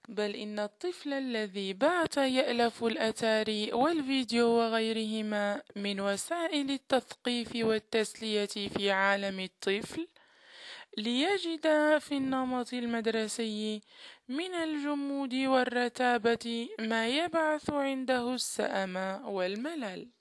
بل إن الطفل الذي بات يألف الأتاري والفيديو وغيرهما من وسائل التثقيف والتسلية في عالم الطفل ليجد في النمط المدرسي من الجمود والرتابة ما يبعث عنده السأم والملل.